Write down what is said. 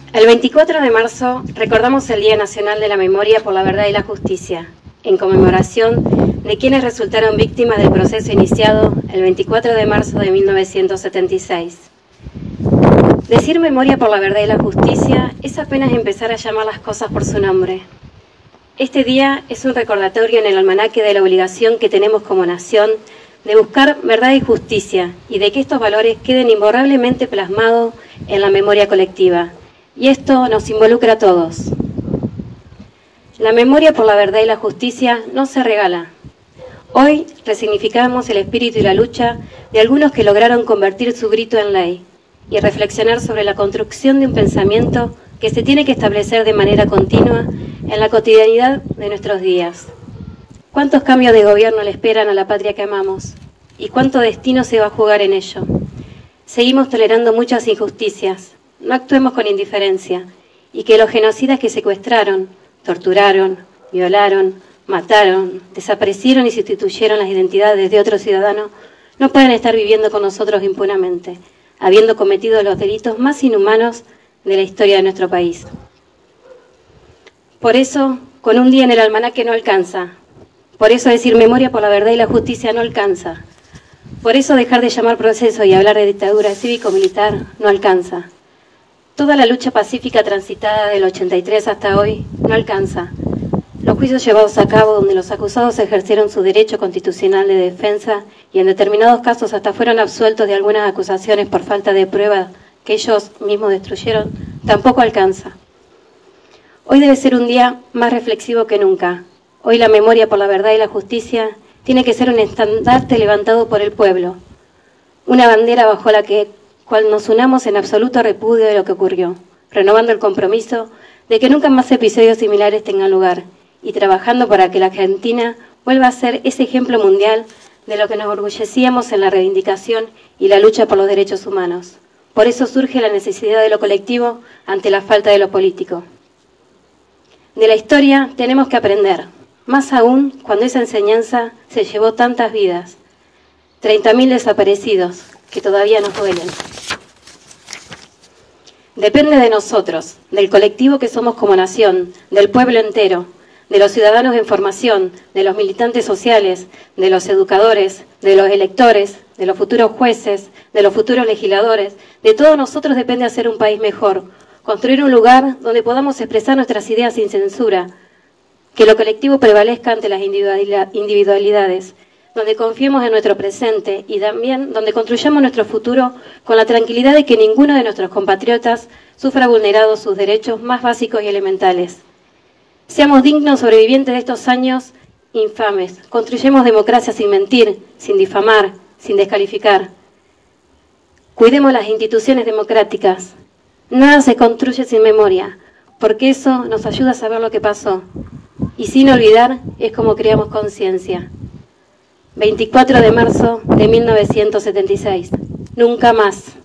El 24 de marzo recordamos el Día Nacional de la Memoria por la Verdad y la Justicia, en conmemoración de quienes resultaron víctimas del proceso iniciado el 24 de marzo de 1976. Decir memoria por la verdad y la justicia es apenas empezar a llamar las cosas por su nombre. Este día es un recordatorio en el almanaque de la obligación que tenemos como nación de buscar verdad y justicia y de que estos valores queden imborrablemente plasmados en la memoria colectiva. Y esto nos involucra a todos. La memoria por la verdad y la justicia no se regala. Hoy resignificamos el espíritu y la lucha de algunos que lograron convertir su grito en ley y reflexionar sobre la construcción de un pensamiento que se tiene que establecer de manera continua en la cotidianidad de nuestros días. ¿Cuántos cambios de gobierno le esperan a la patria que amamos? ¿Y cuánto destino se va a jugar en ello? Seguimos tolerando muchas injusticias. No actuemos con indiferencia y que los genocidas que secuestraron, torturaron, violaron, mataron, desaparecieron y sustituyeron las identidades de otros ciudadanos no pueden estar viviendo con nosotros impunemente, habiendo cometido los delitos más inhumanos de la historia de nuestro país. Por eso, con un día en el almanaque no alcanza. Por eso decir memoria por la verdad y la justicia no alcanza. Por eso dejar de llamar proceso y hablar de dictadura cívico-militar no alcanza. Toda la lucha pacífica transitada del 83 hasta hoy no alcanza. Los juicios llevados a cabo donde los acusados ejercieron su derecho constitucional de defensa y en determinados casos hasta fueron absueltos de algunas acusaciones por falta de pruebas que ellos mismos destruyeron, tampoco alcanza. Hoy debe ser un día más reflexivo que nunca. Hoy la memoria por la verdad y la justicia tiene que ser un estandarte levantado por el pueblo, una bandera bajo la cual nos unamos en absoluto repudio de lo que ocurrió, renovando el compromiso de que nunca más episodios similares tengan lugar y trabajando para que la Argentina vuelva a ser ese ejemplo mundial de lo que nos orgullecíamos en la reivindicación y la lucha por los derechos humanos. Por eso surge la necesidad de lo colectivo ante la falta de lo político. De la historia tenemos que aprender, más aún cuando esa enseñanza se llevó tantas vidas, 30.000 desaparecidos que todavía nos duelen. Depende de nosotros, del colectivo que somos como nación, del pueblo entero, de los ciudadanos en formación, de los militantes sociales, de los educadores, de los electores, de los futuros jueces, de los futuros legisladores. De todos nosotros depende hacer un país mejor, construir un lugar donde podamos expresar nuestras ideas sin censura, que lo colectivo prevalezca ante las individualidades, donde confiemos en nuestro presente y también donde construyamos nuestro futuro con la tranquilidad de que ninguno de nuestros compatriotas sufra vulnerados sus derechos más básicos y elementales. Seamos dignos sobrevivientes de estos años infames. Construyamos democracia sin mentir, sin difamar, sin descalificar. Cuidemos las instituciones democráticas. Nada se construye sin memoria, porque eso nos ayuda a saber lo que pasó. Y sin olvidar es como creamos conciencia. 24 de marzo de 1976. Nunca más.